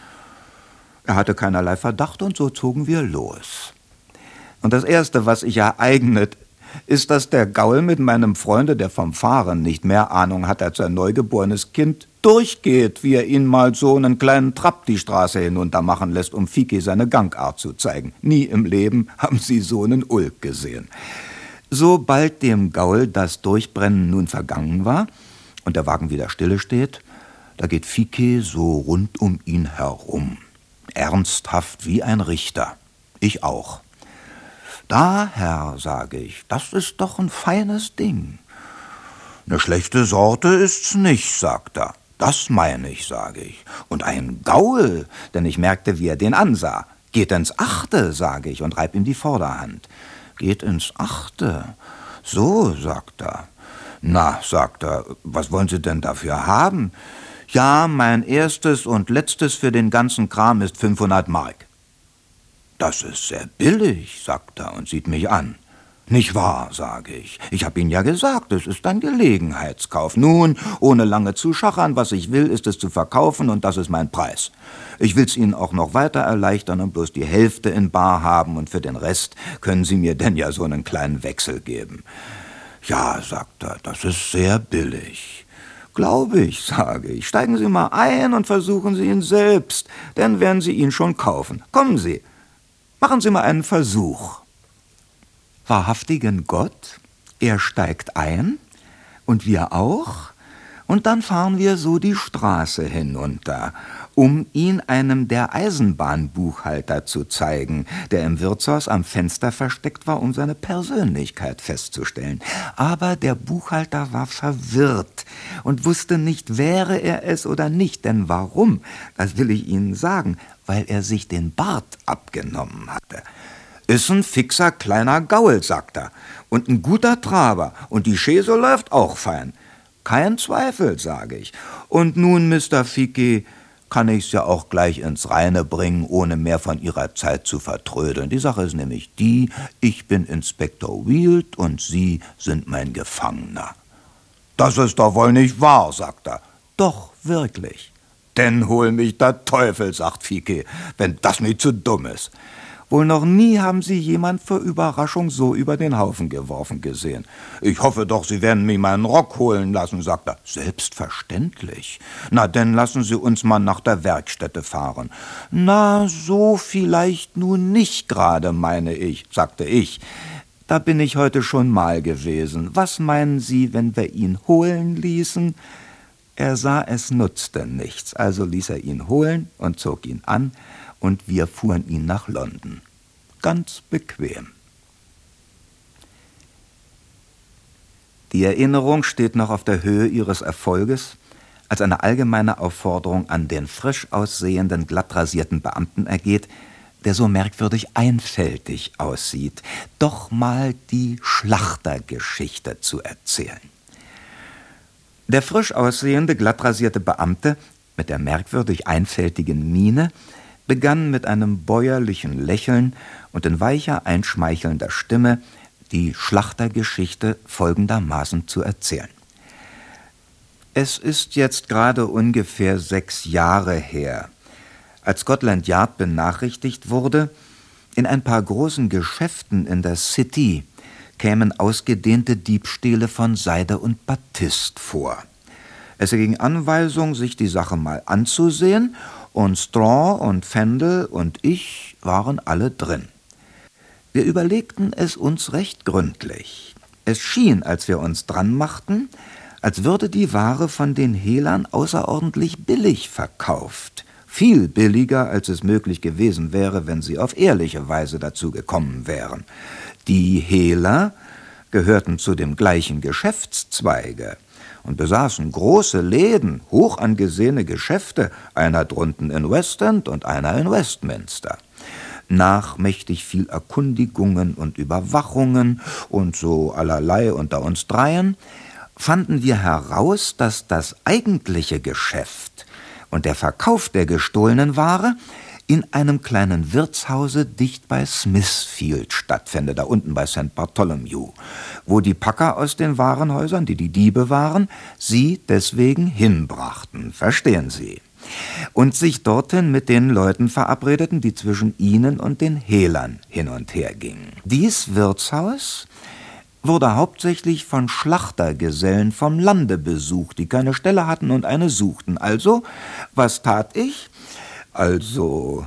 Er hatte keinerlei Verdacht, und so zogen wir los. Und das Erste, was ich ereignet, ist, dass der Gaul mit meinem Freunde, der vom Fahren nicht mehr Ahnung hat als ein neugeborenes Kind, durchgeht, wie er ihn mal so einen kleinen Trab die Straße hinunter machen lässt, um Fieke seine Gangart zu zeigen. Nie im Leben haben Sie so einen Ulk gesehen. Sobald dem Gaul das Durchbrennen nun vergangen war und der Wagen wieder stille steht, da geht Fieke so rund um ihn herum. Ernsthaft wie ein Richter. Ich auch. »Da, Herr«, sage ich, »das ist doch ein feines Ding.« »Eine schlechte Sorte ist's nicht«, sagt er. »Das meine ich«, sage ich. »Und ein Gaul«, denn ich merkte, wie er den ansah. »Geht ins Achte«, sage ich und reib ihm die Vorderhand. »Geht ins Achte? So«, sagt er. »Na«, sagt er, »was wollen Sie denn dafür haben?« »Ja, mein erstes und letztes für den ganzen Kram ist fünfhundert Mark.« »Das ist sehr billig«, sagt er und sieht mich an. »Nicht wahr«, sage ich. »Ich habe Ihnen ja gesagt, es ist ein Gelegenheitskauf. Nun, ohne lange zu schachern, was ich will, ist es zu verkaufen und das ist mein Preis. Ich will's Ihnen auch noch weiter erleichtern und bloß die Hälfte in bar haben und für den Rest können Sie mir denn ja so einen kleinen Wechsel geben.« »Ja«, sagt er, »das ist sehr billig.« »Glaube ich«, sage ich. »Steigen Sie mal ein und versuchen Sie ihn selbst, dann werden Sie ihn schon kaufen. Kommen Sie. Machen Sie mal einen Versuch.« Wahrhaftigen Gott, er steigt ein und wir auch, und dann fahren wir so die Straße hinunter, um ihn einem der Eisenbahnbuchhalter zu zeigen, der im Wirtshaus am Fenster versteckt war, um seine Persönlichkeit festzustellen. Aber der Buchhalter war verwirrt und wusste nicht, wäre er es oder nicht. Denn warum? Das will ich Ihnen sagen, weil er sich den Bart abgenommen hatte. »Ist ein fixer kleiner Gaul«, sagt er, »und ein guter Traber, und die Chaise läuft auch fein.« »Kein Zweifel«, sage ich. »Und nun, Mister Fieke, kann ich's ja auch gleich ins Reine bringen, ohne mehr von Ihrer Zeit zu vertrödeln. Die Sache ist nämlich die, ich bin Inspektor Wield und Sie sind mein Gefangener.« »Das ist doch wohl nicht wahr«, sagt er. »Doch, wirklich.« »Denn hol mich der Teufel«, sagt Fieke, »wenn das nicht zu dumm ist.« Wohl noch nie haben Sie jemand für Überraschung so über den Haufen geworfen gesehen. »Ich hoffe doch, Sie werden mich meinen Rock holen lassen«, sagt er. »Selbstverständlich. Na, denn lassen Sie uns mal nach der Werkstätte fahren.« »Na, so vielleicht nun nicht gerade, meine ich«, sagte ich. »Da bin ich heute schon mal gewesen. Was meinen Sie, wenn wir ihn holen ließen?« Er sah, es nutzte nichts, also ließ er ihn holen und zog ihn an, und wir fuhren ihn nach London. Ganz bequem. Die Erinnerung steht noch auf der Höhe ihres Erfolges, als eine allgemeine Aufforderung an den frisch aussehenden, glattrasierten Beamten ergeht, der so merkwürdig einfältig aussieht, doch mal die Schlachtergeschichte zu erzählen. Der frisch aussehende, glattrasierte Beamte mit der merkwürdig einfältigen Miene begann mit einem bäuerlichen Lächeln und in weicher, einschmeichelnder Stimme die Schlachtergeschichte folgendermaßen zu erzählen. Es ist jetzt gerade ungefähr sechs Jahre her, als Scotland Yard benachrichtigt wurde, in ein paar großen Geschäften in der City kämen ausgedehnte Diebstähle von Seide und Batist vor. Es erging Anweisung, sich die Sache mal anzusehen, und Straw und Fendel und ich waren alle drin. Wir überlegten es uns recht gründlich. Es schien, als wir uns dran machten, als würde die Ware von den Hehlern außerordentlich billig verkauft. Viel billiger, als es möglich gewesen wäre, wenn sie auf ehrliche Weise dazu gekommen wären. Die Hehler gehörten zu dem gleichen Geschäftszweige und besaßen große Läden, hoch angesehene Geschäfte, einer drunten in West End und einer in Westminster. Nach mächtig viel Erkundigungen und Überwachungen und so allerlei unter uns dreien fanden wir heraus, dass das eigentliche Geschäft und der Verkauf der gestohlenen Ware in einem kleinen Wirtshause dicht bei Smithfield stattfände, da unten bei Sankt Bartholomew, wo die Packer aus den Warenhäusern, die die Diebe waren, sie deswegen hinbrachten, verstehen Sie, und sich dorthin mit den Leuten verabredeten, die zwischen ihnen und den Hehlern hin und her gingen. Dies Wirtshaus wurde hauptsächlich von Schlachtergesellen vom Lande besucht, die keine Stelle hatten und eine suchten. Also, was tat ich? Also,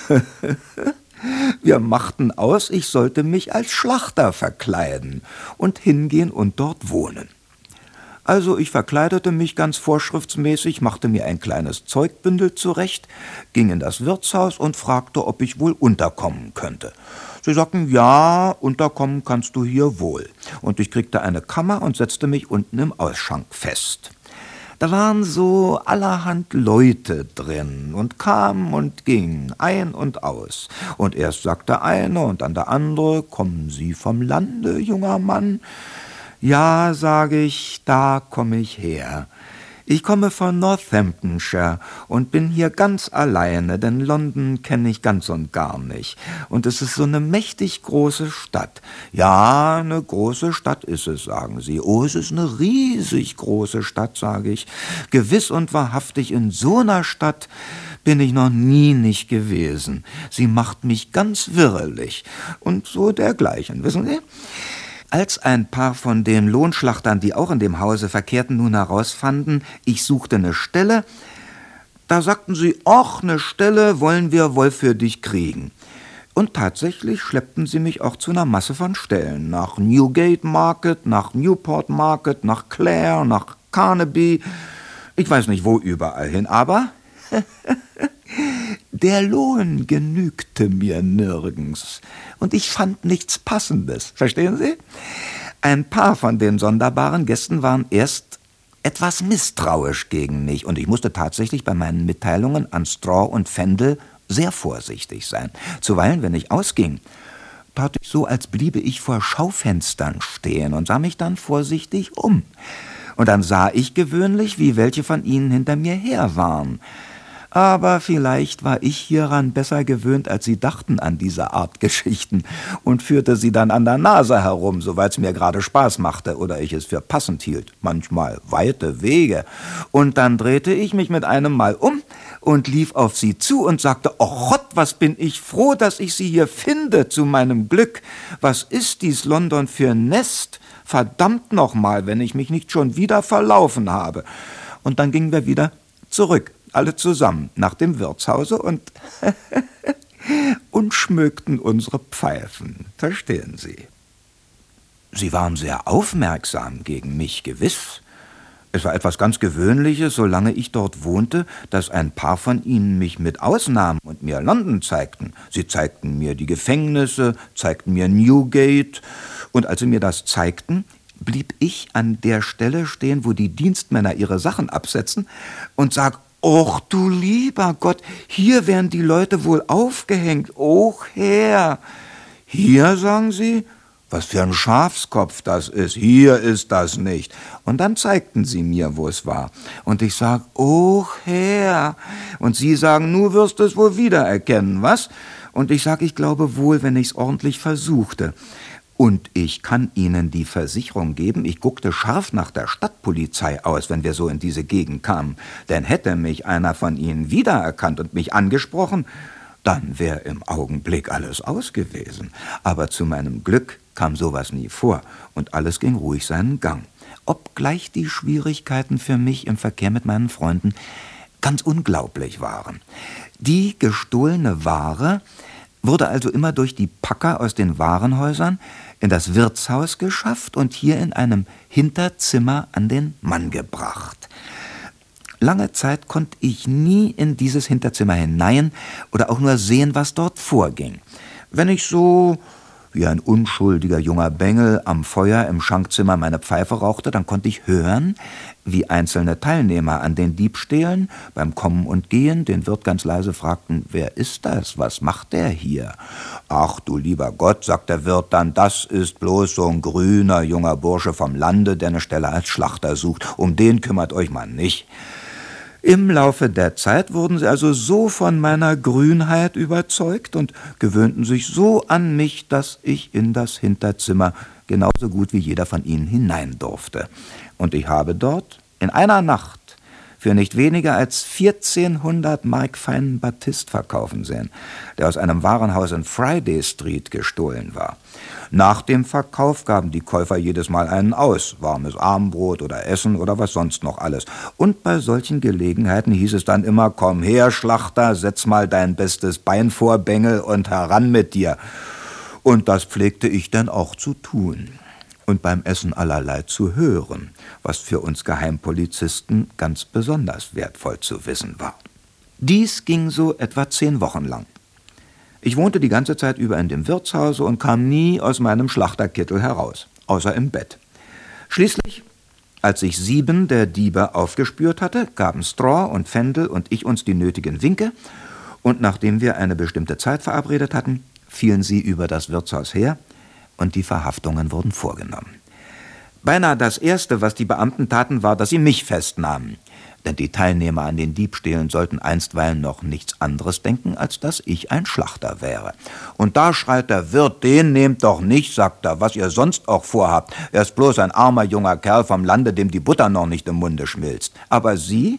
wir machten aus, ich sollte mich als Schlachter verkleiden und hingehen und dort wohnen. Also ich verkleidete mich ganz vorschriftsmäßig, machte mir ein kleines Zeugbündel zurecht, ging in das Wirtshaus und fragte, ob ich wohl unterkommen könnte. Sie sagten, ja, unterkommen kannst du hier wohl. Und ich kriegte eine Kammer und setzte mich unten im Ausschank fest. Da waren so allerhand Leute drin und kamen und gingen, ein und aus. Und erst sagte eine und dann der andere, kommen Sie vom Lande, junger Mann? Ja, sage ich, da komme ich her. Ich komme von Northamptonshire und bin hier ganz alleine, denn London kenne ich ganz und gar nicht. Und es ist so eine mächtig große Stadt. Ja, eine große Stadt ist es, sagen Sie. Oh, es ist eine riesig große Stadt, sage ich. Gewiss und wahrhaftig, in so einer Stadt bin ich noch nie nicht gewesen. Sie macht mich ganz wirrelig und so dergleichen, wissen Sie? Als ein paar von den Lohnschlachtern, die auch in dem Hause verkehrten, nun herausfanden, ich suchte eine Stelle, da sagten sie, ach, eine Stelle wollen wir wohl für dich kriegen. Und tatsächlich schleppten sie mich auch zu einer Masse von Stellen, nach Newgate Market, nach Newport Market, nach Clare, nach Carnaby, ich weiß nicht wo überall hin, aber der Lohn genügte mir nirgends und ich fand nichts Passendes, verstehen Sie? Ein paar von den sonderbaren Gästen waren erst etwas misstrauisch gegen mich und ich musste tatsächlich bei meinen Mitteilungen an Straw und Fendel sehr vorsichtig sein. Zuweilen, wenn ich ausging, tat ich so, als bliebe ich vor Schaufenstern stehen und sah mich dann vorsichtig um. Und dann sah ich gewöhnlich, wie welche von ihnen hinter mir her waren. Aber vielleicht war ich hieran besser gewöhnt, als sie dachten an diese Art Geschichten und führte sie dann an der Nase herum, soweit es mir gerade Spaß machte oder ich es für passend hielt, manchmal weite Wege. Und dann drehte ich mich mit einem Mal um und lief auf sie zu und sagte, »Oh Gott, was bin ich froh, dass ich sie hier finde, zu meinem Glück. Was ist dies London für ein Nest? Verdammt nochmal, wenn ich mich nicht schon wieder verlaufen habe.« Und dann gingen wir wieder zurück, alle zusammen, nach dem Wirtshause und, und schmückten unsere Pfeifen, verstehen Sie. Sie waren sehr aufmerksam gegen mich, gewiss. Es war etwas ganz Gewöhnliches, solange ich dort wohnte, dass ein paar von ihnen mich mit ausnahmen und mir London zeigten. Sie zeigten mir die Gefängnisse, zeigten mir Newgate, und als sie mir das zeigten, blieb ich an der Stelle stehen, wo die Dienstmänner ihre Sachen absetzen und sag, Och, du lieber Gott, hier werden die Leute wohl aufgehängt. Och, Herr. Hier, sagen sie, was für ein Schafskopf das ist. Hier ist das nicht. Und dann zeigten sie mir, wo es war. Und ich sag, Och, Herr. Und sie sagen, nu wirst du es wohl wiedererkennen, was? Und ich sag, ich glaube wohl, wenn ich's ordentlich versuchte. Und ich kann Ihnen die Versicherung geben, ich guckte scharf nach der Stadtpolizei aus, wenn wir so in diese Gegend kamen. Denn hätte mich einer von Ihnen wiedererkannt und mich angesprochen, dann wäre im Augenblick alles aus gewesen. Aber zu meinem Glück kam sowas nie vor und alles ging ruhig seinen Gang. Obgleich die Schwierigkeiten für mich im Verkehr mit meinen Freunden ganz unglaublich waren. Die gestohlene Ware wurde also immer durch die Packer aus den Warenhäusern in das Wirtshaus geschafft und hier in einem Hinterzimmer an den Mann gebracht. Lange Zeit konnte ich nie in dieses Hinterzimmer hinein oder auch nur sehen, was dort vorging. Wenn ich so wie ein unschuldiger junger Bengel am Feuer im Schankzimmer meine Pfeife rauchte, dann konnte ich hören, wie einzelne Teilnehmer an den Diebstählen beim Kommen und Gehen den Wirt ganz leise fragten, wer ist das, was macht der hier? Ach du lieber Gott, sagt der Wirt dann, das ist bloß so ein grüner junger Bursche vom Lande, der eine Stelle als Schlachter sucht, um den kümmert euch mal nicht. Im Laufe der Zeit wurden sie also so von meiner Grünheit überzeugt und gewöhnten sich so an mich, dass ich in das Hinterzimmer genauso gut wie jeder von ihnen hinein durfte. Und ich habe dort in einer Nacht für nicht weniger als vierzehnhundert Mark feinen Batist verkaufen sehen, der aus einem Warenhaus in Friday Street gestohlen war. Nach dem Verkauf gaben die Käufer jedes Mal einen aus, warmes Armbrot oder Essen oder was sonst noch alles. Und bei solchen Gelegenheiten hieß es dann immer, komm her, Schlachter, setz mal dein bestes Bein vor, Bengel, und heran mit dir. Und das pflegte ich dann auch zu tun. Und beim Essen allerlei zu hören, was für uns Geheimpolizisten ganz besonders wertvoll zu wissen war. Dies ging so etwa zehn Wochen lang. Ich wohnte die ganze Zeit über in dem Wirtshause und kam nie aus meinem Schlachterkittel heraus, außer im Bett. Schließlich, als sich sieben der Diebe aufgespürt hatte, gaben Straw und Fendel und ich uns die nötigen Winke, und nachdem wir eine bestimmte Zeit verabredet hatten, fielen sie über das Wirtshaus her, und die Verhaftungen wurden vorgenommen. Beinahe das Erste, was die Beamten taten, war, dass sie mich festnahmen. Denn die Teilnehmer an den Diebstählen sollten einstweilen noch nichts anderes denken, als dass ich ein Schlachter wäre. Und da schreit der Wirt, den nehmt doch nicht, sagt er, was ihr sonst auch vorhabt. Er ist bloß ein armer junger Kerl vom Lande, dem die Butter noch nicht im Munde schmilzt. Aber Sie,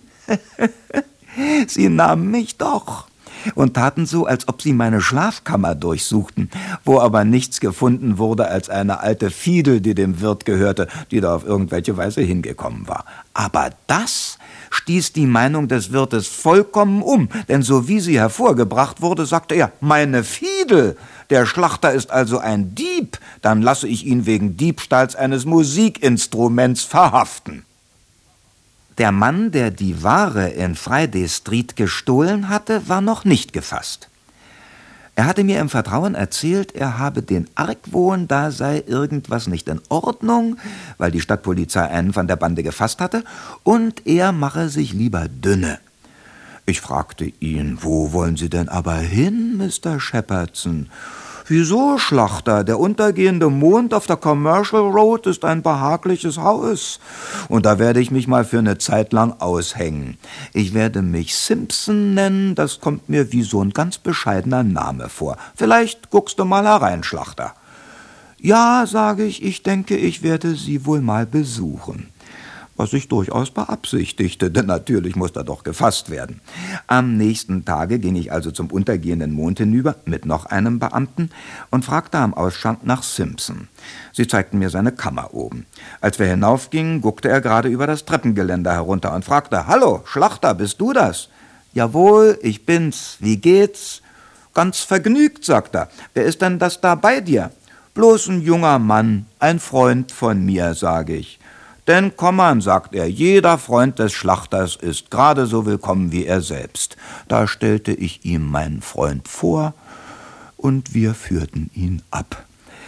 Sie nahmen mich doch und taten so, als ob sie meine Schlafkammer durchsuchten, wo aber nichts gefunden wurde als eine alte Fiedel, die dem Wirt gehörte, die da auf irgendwelche Weise hingekommen war. Aber das stieß die Meinung des Wirtes vollkommen um, denn so wie sie hervorgebracht wurde, sagte er, meine Fiedel, der Schlachter ist also ein Dieb, dann lasse ich ihn wegen Diebstahls eines Musikinstruments verhaften. Der Mann, der die Ware in Friday Street gestohlen hatte, war noch nicht gefasst. Er hatte mir im Vertrauen erzählt, er habe den Argwohn, da sei irgendwas nicht in Ordnung, weil die Stadtpolizei einen von der Bande gefasst hatte, und er mache sich lieber dünne. Ich fragte ihn, wo wollen Sie denn aber hin, Mister Shepherdson? Wieso, Schlachter? Der untergehende Mond auf der Commercial Road ist ein behagliches Haus. Und da werde ich mich mal für eine Zeit lang aushängen. Ich werde mich Simpson nennen, das kommt mir wie so ein ganz bescheidener Name vor. Vielleicht guckst du mal herein, Schlachter. Ja, sage ich, ich denke, ich werde Sie wohl mal besuchen. Was ich durchaus beabsichtigte, denn natürlich muss er doch gefasst werden. Am nächsten Tage ging ich also zum untergehenden Mond hinüber mit noch einem Beamten und fragte am Ausschank nach Simpson. Sie zeigten mir seine Kammer oben. Als wir hinaufgingen, guckte er gerade über das Treppengeländer herunter und fragte, »Hallo, Schlachter, bist du das?« »Jawohl, ich bin's. Wie geht's?« »Ganz vergnügt«, sagt er. »Wer ist denn das da bei dir?« »Bloß ein junger Mann, ein Freund von mir«, sage ich. »Denn komm an«, sagt er, »jeder Freund des Schlachters ist gerade so willkommen wie er selbst.« Da stellte ich ihm meinen Freund vor und wir führten ihn ab.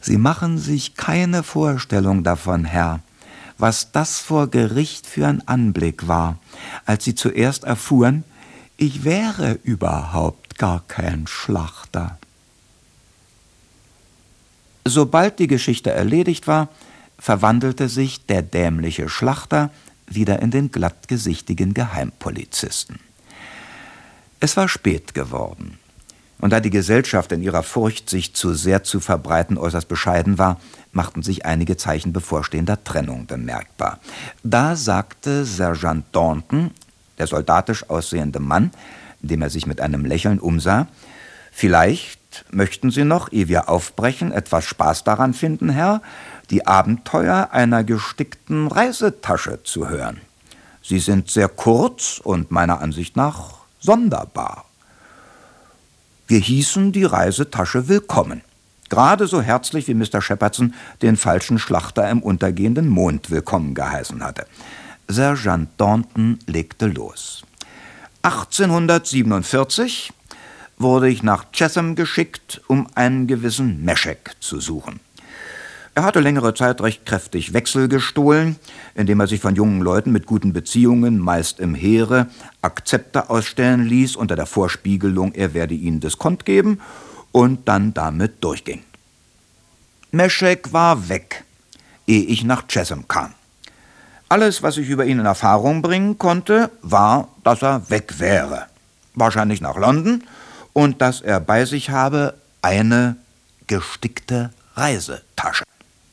Sie machen sich keine Vorstellung davon, Herr, was das vor Gericht für ein Anblick war, als sie zuerst erfuhren, ich wäre überhaupt gar kein Schlachter. Sobald die Geschichte erledigt war, verwandelte sich der dämliche Schlachter wieder in den glattgesichtigen Geheimpolizisten. Es war spät geworden, und da die Gesellschaft in ihrer Furcht, sich zu sehr zu verbreiten, äußerst bescheiden war, machten sich einige Zeichen bevorstehender Trennung bemerkbar. Da sagte Sergeant Thornton, der soldatisch aussehende Mann, indem er sich mit einem Lächeln umsah, »Vielleicht möchten Sie noch, ehe wir aufbrechen, etwas Spaß daran finden, Herr, die Abenteuer einer gestickten Reisetasche zu hören. Sie sind sehr kurz und meiner Ansicht nach sonderbar.« Wir hießen die Reisetasche willkommen, gerade so herzlich wie Mister Shepherdson den falschen Schlachter im untergehenden Mond willkommen geheißen hatte. Sergeant Thornton legte los. achtzehnhundertsiebenundvierzig wurde ich nach Chatham geschickt, um einen gewissen Meschek zu suchen. Er hatte längere Zeit recht kräftig Wechsel gestohlen, indem er sich von jungen Leuten mit guten Beziehungen, meist im Heere, Akzepte ausstellen ließ, unter der Vorspiegelung, er werde ihnen Diskont geben, und dann damit durchging. Meschek war weg, ehe ich nach Chatham kam. Alles, was ich über ihn in Erfahrung bringen konnte, war, dass er weg wäre. Wahrscheinlich nach London, und dass er bei sich habe eine gestickte Reisetasche.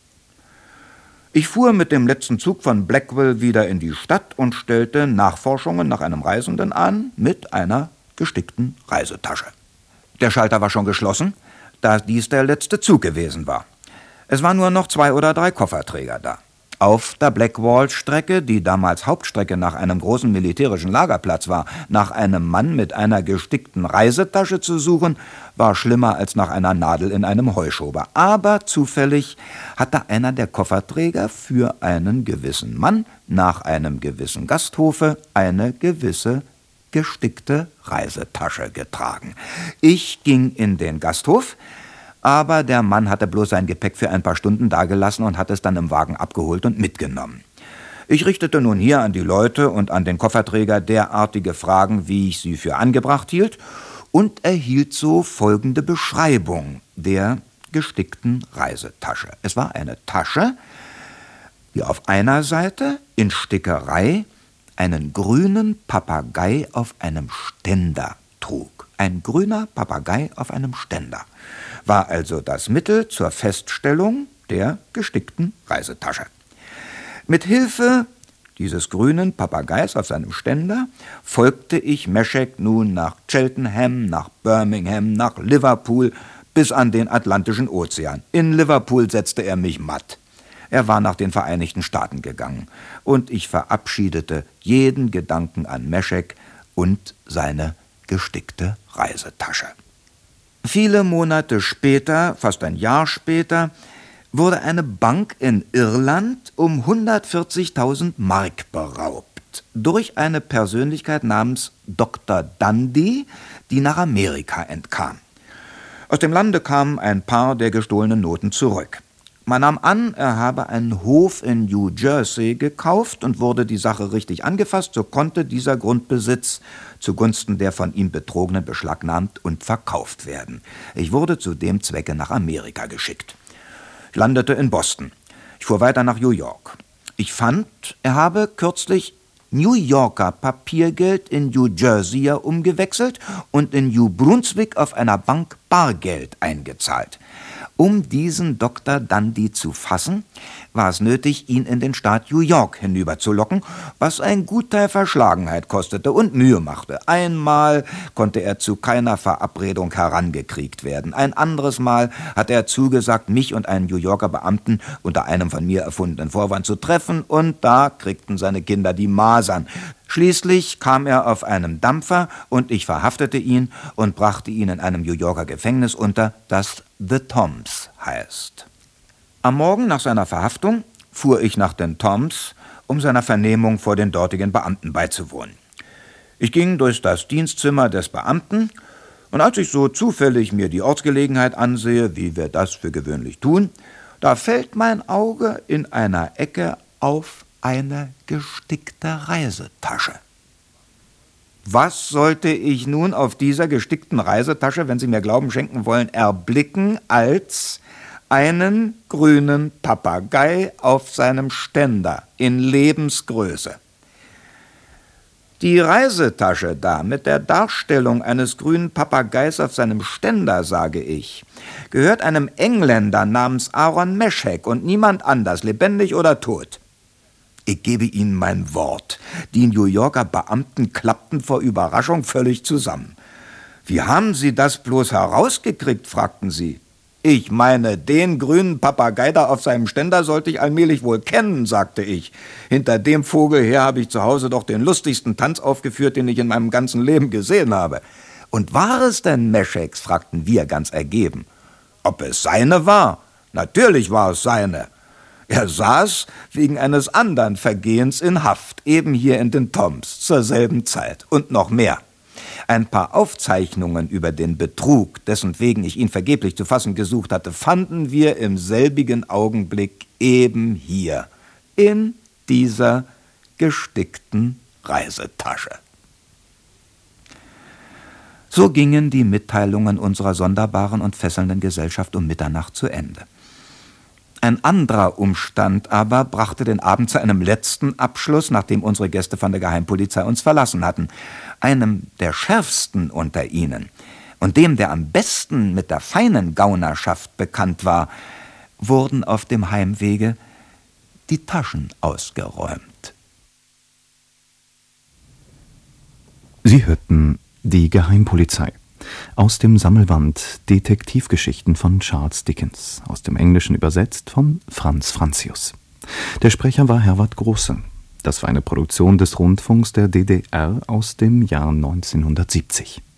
Ich fuhr mit dem letzten Zug von Blackwell wieder in die Stadt und stellte Nachforschungen nach einem Reisenden an mit einer gestickten Reisetasche. Der Schalter war schon geschlossen, da dies der letzte Zug gewesen war. Es waren nur noch zwei oder drei Kofferträger da. Auf der Blackwall-Strecke, die damals Hauptstrecke nach einem großen militärischen Lagerplatz war, nach einem Mann mit einer gestickten Reisetasche zu suchen, war schlimmer als nach einer Nadel in einem Heuschober. Aber zufällig hatte einer der Kofferträger für einen gewissen Mann nach einem gewissen Gasthofe eine gewisse gestickte Reisetasche getragen. Ich ging in den Gasthof, aber der Mann hatte bloß sein Gepäck für ein paar Stunden dagelassen und hat es dann im Wagen abgeholt und mitgenommen. Ich richtete nun hier an die Leute und an den Kofferträger derartige Fragen, wie ich sie für angebracht hielt, und erhielt so folgende Beschreibung der gestickten Reisetasche. Es war eine Tasche, die auf einer Seite in Stickerei einen grünen Papagei auf einem Ständer trug. Ein grüner Papagei auf einem Ständer war also das Mittel zur Feststellung der gestickten Reisetasche. Mit Hilfe dieses grünen Papageis auf seinem Ständer folgte ich Meschek nun nach Cheltenham, nach Birmingham, nach Liverpool bis an den Atlantischen Ozean. In Liverpool setzte er mich matt. Er war nach den Vereinigten Staaten gegangen, und ich verabschiedete jeden Gedanken an Meschek und seine gestickte Reisetasche. Viele Monate später, fast ein Jahr später, wurde eine Bank in Irland um hundertvierzigtausend Mark beraubt durch eine Persönlichkeit namens Doktor Dundee, die nach Amerika entkam. Aus dem Lande kamen ein paar der gestohlenen Noten zurück. Man nahm an, er habe einen Hof in New Jersey gekauft, und wurde die Sache richtig angefasst, so konnte dieser Grundbesitz zugunsten der von ihm Betrogenen beschlagnahmt und verkauft werden. Ich wurde zu dem Zwecke nach Amerika geschickt. Ich landete in Boston. Ich fuhr weiter nach New York. Ich fand, er habe kürzlich New Yorker Papiergeld in New Jerseyer umgewechselt und in New Brunswick auf einer Bank Bargeld eingezahlt. Um diesen Doktor Dundee zu fassen, war es nötig, ihn in den Staat New York hinüberzulocken, was ein Gutteil Verschlagenheit kostete und Mühe machte. Einmal konnte er zu keiner Verabredung herangekriegt werden. Ein anderes Mal hatte er zugesagt, mich und einen New Yorker Beamten unter einem von mir erfundenen Vorwand zu treffen, und da kriegten seine Kinder die Masern. Schließlich kam er auf einem Dampfer, und ich verhaftete ihn und brachte ihn in einem New Yorker Gefängnis unter, das The Toms heißt. Am Morgen nach seiner Verhaftung fuhr ich nach den Toms, um seiner Vernehmung vor den dortigen Beamten beizuwohnen. Ich ging durch das Dienstzimmer des Beamten Und als ich so zufällig mir die Ortsgelegenheit ansehe, wie wir das für gewöhnlich tun, da fällt mein Auge in einer Ecke auf eine gestickte Reisetasche. Was sollte ich nun auf dieser gestickten Reisetasche, wenn Sie mir Glauben schenken wollen, erblicken, als einen grünen Papagei auf seinem Ständer in Lebensgröße? Die Reisetasche da mit der Darstellung eines grünen Papageis auf seinem Ständer, sage ich, gehört einem Engländer namens Aaron Meschek und niemand anders, lebendig oder tot. Ich gebe Ihnen mein Wort, die New Yorker Beamten klappten vor Überraschung völlig zusammen. »Wie haben Sie das bloß herausgekriegt?« fragten sie. »Ich meine, den grünen Papagei da auf seinem Ständer sollte ich allmählich wohl kennen«, sagte ich. »Hinter dem Vogel her habe ich zu Hause doch den lustigsten Tanz aufgeführt, den ich in meinem ganzen Leben gesehen habe.« »Und war es denn Mescheks?« fragten wir ganz ergeben. »Ob es seine war? Natürlich war es seine. Er saß wegen eines anderen Vergehens in Haft, eben hier in den Toms, zur selben Zeit. Und noch mehr. Ein paar Aufzeichnungen über den Betrug, dessen wegen ich ihn vergeblich zu fassen gesucht hatte, fanden wir im selbigen Augenblick eben hier, in dieser gestickten Reisetasche. So gingen die Mitteilungen unserer sonderbaren und fesselnden Gesellschaft um Mitternacht zu Ende. Ein anderer Umstand aber brachte den Abend zu einem letzten Abschluss, nachdem unsere Gäste von der Geheimpolizei uns verlassen hatten. Einem der schärfsten unter ihnen und dem, der am besten mit der feinen Gaunerschaft bekannt war, wurden auf dem Heimwege die Taschen ausgeräumt. Sie hörten die Geheimpolizei aus dem Sammelband Detektivgeschichten von Charles Dickens, aus dem Englischen übersetzt von Franz Franzius. Der Sprecher war Herwart Große. Das war eine Produktion des Rundfunks der D D R aus dem Jahr neunzehnhundertsiebzig.